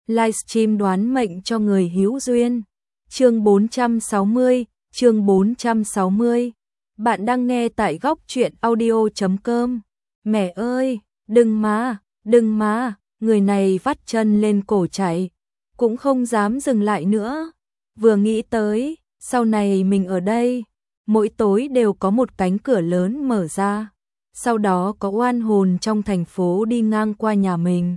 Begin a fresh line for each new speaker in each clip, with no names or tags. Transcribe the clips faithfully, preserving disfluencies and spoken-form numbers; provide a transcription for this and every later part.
livestream đoán mệnh cho người hữu duyên. Chương bốn trăm sáu mươi, chương bốn trăm sáu mươi. Bạn đang nghe tại góc truyện audio chấm com. Mẹ ơi, đừng mà, đừng mà, người này vắt chân lên cổ chạy, cũng không dám dừng lại nữa. Vừa nghĩ tới, sau này mình ở đây, mỗi tối đều có một cánh cửa lớn mở ra, sau đó có oan hồn trong thành phố đi ngang qua nhà mình.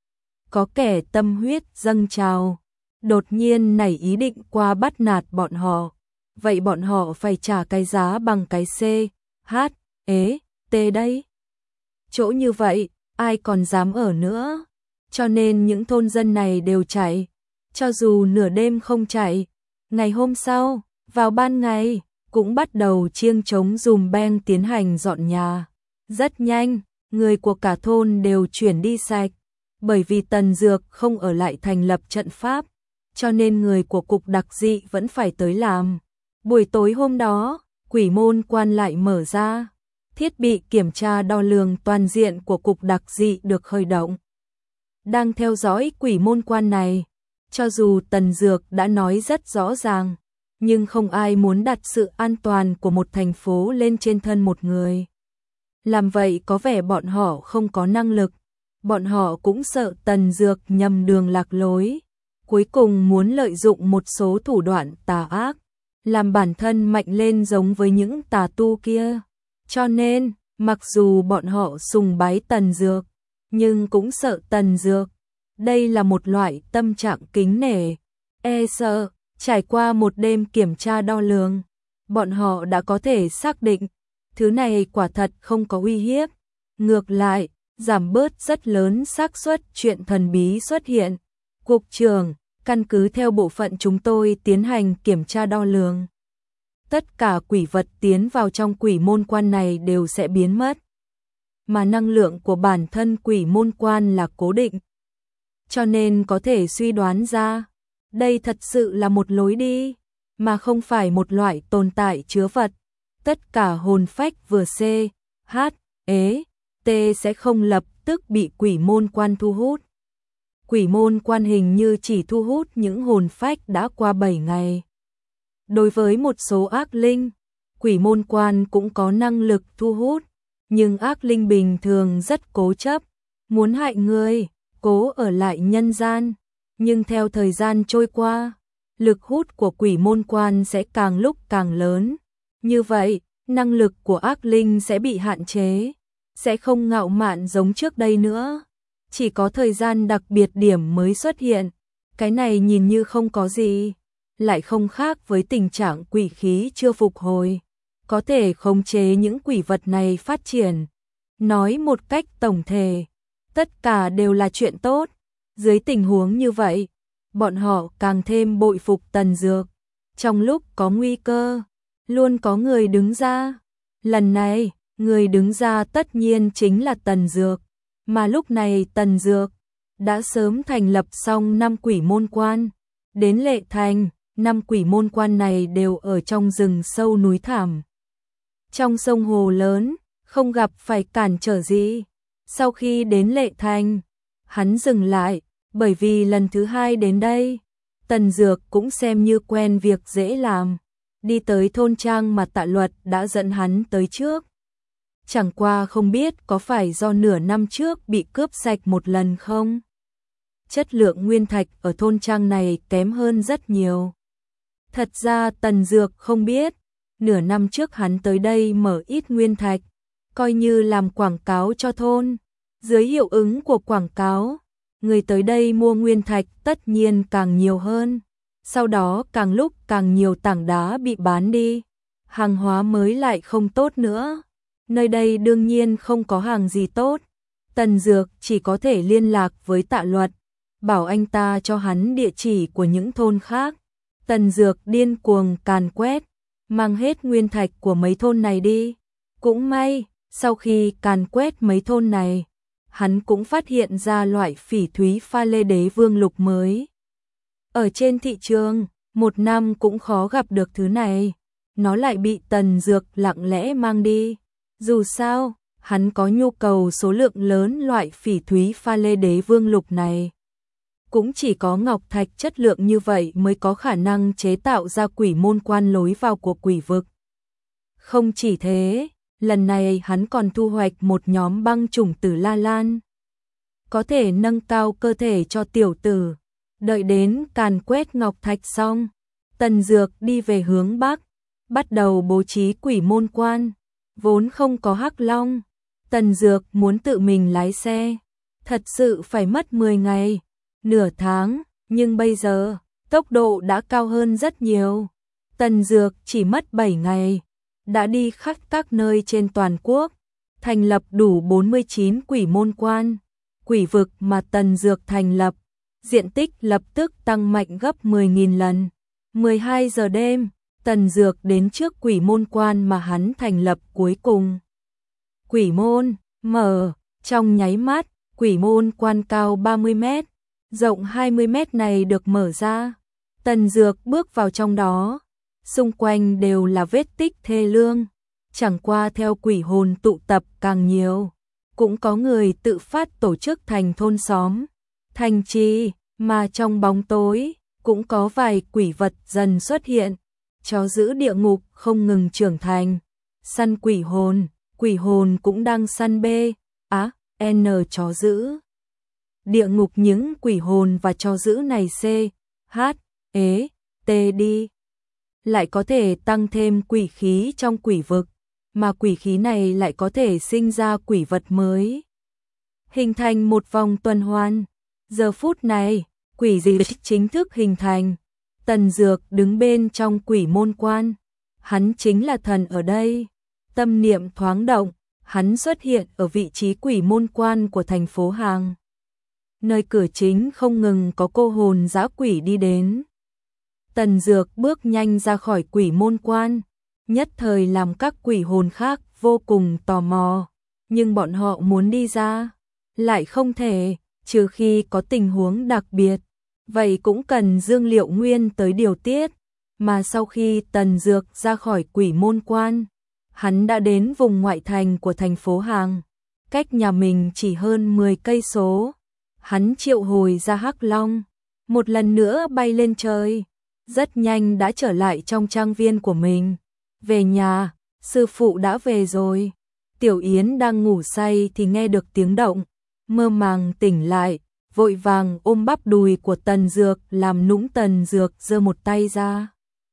Có kẻ tâm huyết dâng trào, đột nhiên nảy ý định qua bắt nạt bọn họ. Vậy bọn họ phải trả cái giá bằng cái C, H, E, T đấy. Chỗ như vậy, ai còn dám ở nữa. Cho nên những thôn dân này đều chạy. Cho dù nửa đêm không chạy, ngày hôm sau, vào ban ngày, cũng bắt đầu chiêng trống dùm beng tiến hành dọn nhà. Rất nhanh, người của cả thôn đều chuyển đi sạch. Bởi vì Tần Dược không ở lại thành lập trận pháp, cho nên người của cục đặc dị vẫn phải tới làm. Buổi tối hôm đó, quỷ môn quan lại mở ra. Thiết bị kiểm tra đo lường toàn diện của cục đặc dị được khởi động. Đang theo dõi quỷ môn quan này, cho dù Tần Dược đã nói rất rõ ràng, nhưng không ai muốn đặt sự an toàn của một thành phố lên trên thân một người. Làm vậy có vẻ bọn họ không có năng lực, bọn họ cũng sợ Tần Dược nhầm đường lạc lối, cuối cùng muốn lợi dụng một số thủ đoạn tà ác, làm bản thân mạnh lên giống với những tà tu kia. Cho nên, mặc dù bọn họ sùng bái Tần Dược, nhưng cũng sợ Tần Dược. Đây là một loại tâm trạng kính nể, e sợ. Trải qua một đêm kiểm tra đo lường, bọn họ đã có thể xác định, thứ này quả thật không có uy hiếp. Ngược lại, giảm bớt rất lớn xác suất chuyện thần bí xuất hiện. Cục trưởng, căn cứ theo bộ phận chúng tôi tiến hành kiểm tra đo lường. Tất cả quỷ vật tiến vào trong quỷ môn quan này đều sẽ biến mất. Mà năng lượng của bản thân quỷ môn quan là cố định. Cho nên có thể suy đoán ra, đây thật sự là một lối đi, mà không phải một loại tồn tại chứa vật. Tất cả hồn phách vừa C, H, E, T sẽ không lập tức bị quỷ môn quan thu hút. Quỷ môn quan hình như chỉ thu hút những hồn phách đã qua bảy ngày. Đối với một số ác linh, quỷ môn quan cũng có năng lực thu hút, nhưng ác linh bình thường rất cố chấp, muốn hại người, cố ở lại nhân gian. Nhưng theo thời gian trôi qua, lực hút của quỷ môn quan sẽ càng lúc càng lớn. Như vậy, năng lực của ác linh sẽ bị hạn chế, sẽ không ngạo mạn giống trước đây nữa. Chỉ có thời gian đặc biệt điểm mới xuất hiện. Cái này nhìn như không có gì, lại không khác với tình trạng quỷ khí chưa phục hồi. Có thể khống chế những quỷ vật này phát triển. Nói một cách tổng thể, tất cả đều là chuyện tốt. Dưới tình huống như vậy, bọn họ càng thêm bội phục Tần Dược. Trong lúc có nguy cơ, luôn có người đứng ra. Lần này, người đứng ra tất nhiên chính là Tần Dược. Mà lúc này Tần Dược đã sớm thành lập xong năm quỷ môn quan. Đến Lệ Thành, năm quỷ môn quan này đều ở trong rừng sâu núi thẳm. Trong sông hồ lớn, không gặp phải cản trở gì. Sau khi đến Lệ Thành, hắn dừng lại, bởi vì lần thứ hai đến đây, Tần Dược cũng xem như quen việc dễ làm. Đi tới thôn trang mà Tạ Luật đã dẫn hắn tới trước. Chẳng qua không biết có phải do nửa năm trước bị cướp sạch một lần không? Chất lượng nguyên thạch ở thôn trang này kém hơn rất nhiều. Thật ra Tần Dược không biết, nửa năm trước hắn tới đây mở ít nguyên thạch, coi như làm quảng cáo cho thôn. Dưới hiệu ứng của quảng cáo, người tới đây mua nguyên thạch tất nhiên càng nhiều hơn. Sau đó càng lúc càng nhiều tảng đá bị bán đi, hàng hóa mới lại không tốt nữa. Nơi đây đương nhiên không có hàng gì tốt. Tần Dược chỉ có thể liên lạc với Tạ Luật, bảo anh ta cho hắn địa chỉ của những thôn khác. Tần Dược điên cuồng càn quét, mang hết nguyên thạch của mấy thôn này đi. Cũng may, sau khi càn quét mấy thôn này, hắn cũng phát hiện ra loại phỉ thúy pha lê đế vương lục mới. Ở trên thị trường, một năm cũng khó gặp được thứ này. Nó lại bị Tần Dược lặng lẽ mang đi. Dù sao, hắn có nhu cầu số lượng lớn loại phỉ thúy pha lê đế vương lục này. cũng chỉ có ngọc thạch chất lượng như vậy mới có khả năng chế tạo ra quỷ môn quan lối vào của quỷ vực. Không chỉ thế, lần này hắn còn thu hoạch một nhóm băng chủng tử La Lan. Có thể nâng cao cơ thể cho tiểu tử. Đợi đến càn quét ngọc thạch xong, Tần Dược đi về hướng Bắc, bắt đầu bố trí quỷ môn quan. Vốn không có Hắc Long, Tần Dược muốn tự mình lái xe, thật sự phải mất mười ngày, nửa tháng, nhưng bây giờ, tốc độ đã cao hơn rất nhiều. Tần Dược chỉ mất bảy ngày, đã đi khắp các nơi trên toàn quốc, thành lập đủ bốn mươi chín quỷ môn quan. Quỷ vực mà Tần Dược thành lập, diện tích lập tức tăng mạnh gấp mười nghìn lần. mười hai giờ đêm, Tần Dược đến trước quỷ môn quan mà hắn thành lập cuối cùng. Quỷ môn, mở, trong nháy mắt, quỷ môn quan cao ba mươi mét, rộng hai mươi mét này được mở ra. Tần Dược bước vào trong đó, xung quanh đều là vết tích thê lương, chẳng qua theo quỷ hồn tụ tập càng nhiều. Cũng có người tự phát tổ chức thành thôn xóm, thành trì, mà trong bóng tối, cũng có vài quỷ vật dần xuất hiện. Chó giữ địa ngục không ngừng trưởng thành, săn quỷ hồn, quỷ hồn cũng đang săn B, á, N chó giữ. Địa ngục những quỷ hồn và chó giữ này C, H, E, T đi. Lại có thể tăng thêm quỷ khí trong quỷ vực, mà quỷ khí này lại có thể sinh ra quỷ vật mới. Hình thành một vòng tuần hoàn. Giờ phút này, quỷ dị chính thức hình thành. Tần Dược đứng bên trong quỷ môn quan. Hắn chính là thần ở đây. Tâm niệm thoáng động, hắn xuất hiện ở vị trí quỷ môn quan của thành phố Hàng. Nơi cửa chính không ngừng có cô hồn dã quỷ đi đến. Tần Dược bước nhanh ra khỏi quỷ môn quan, nhất thời làm các quỷ hồn khác vô cùng tò mò, nhưng bọn họ muốn đi ra, lại không thể, trừ khi có tình huống đặc biệt, vậy cũng cần Dương Liệu Nguyên tới điều tiết, mà sau khi Tần Dược ra khỏi quỷ môn quan, hắn đã đến vùng ngoại thành của thành phố Hàng, cách nhà mình chỉ hơn mười cây số. Hắn triệu hồi ra Hắc Long, một lần nữa bay lên trời, rất nhanh đã trở lại trong trang viên của mình. Về nhà, sư phụ đã về rồi. Tiểu Yến đang ngủ say thì nghe được tiếng động, mơ màng tỉnh lại, vội vàng ôm bắp đùi của Tần Dược làm nũng. Tần Dược giơ một tay ra,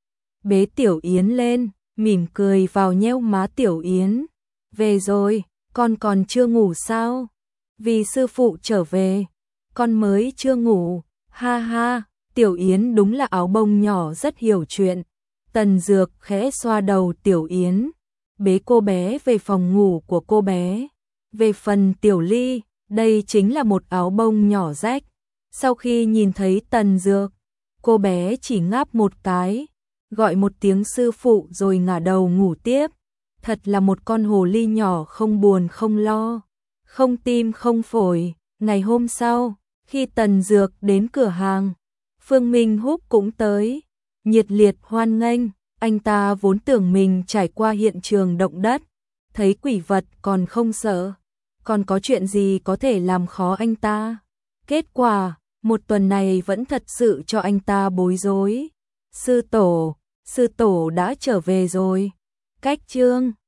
bế Tiểu Yến lên, mỉm cười vào nheo má Tiểu Yến. Về rồi, con còn chưa ngủ sao? Vì sư phụ trở về, con mới chưa ngủ, ha ha. Tiểu Yến đúng là áo bông nhỏ rất hiểu chuyện. Tần Dược khẽ xoa đầu Tiểu Yến, bế cô bé về phòng ngủ của cô bé. Về phần Tiểu Ly, đây chính là một áo bông nhỏ rách. Sau khi nhìn thấy Tần Dược, cô bé chỉ ngáp một cái, gọi một tiếng sư phụ rồi ngả đầu ngủ tiếp. Thật là một con hồ ly nhỏ không buồn không lo, không tim không phổi. Ngày hôm sau, khi Tần Dược đến cửa hàng, Phương Minh Húc cũng tới, nhiệt liệt hoan nghênh. Anh ta vốn tưởng mình trải qua hiện trường động đất, thấy quỷ vật còn không sợ, còn có chuyện gì có thể làm khó anh ta. Kết quả, một tuần này vẫn thật sự cho anh ta bối rối. Sư tổ, sư tổ đã trở về rồi. Cách chương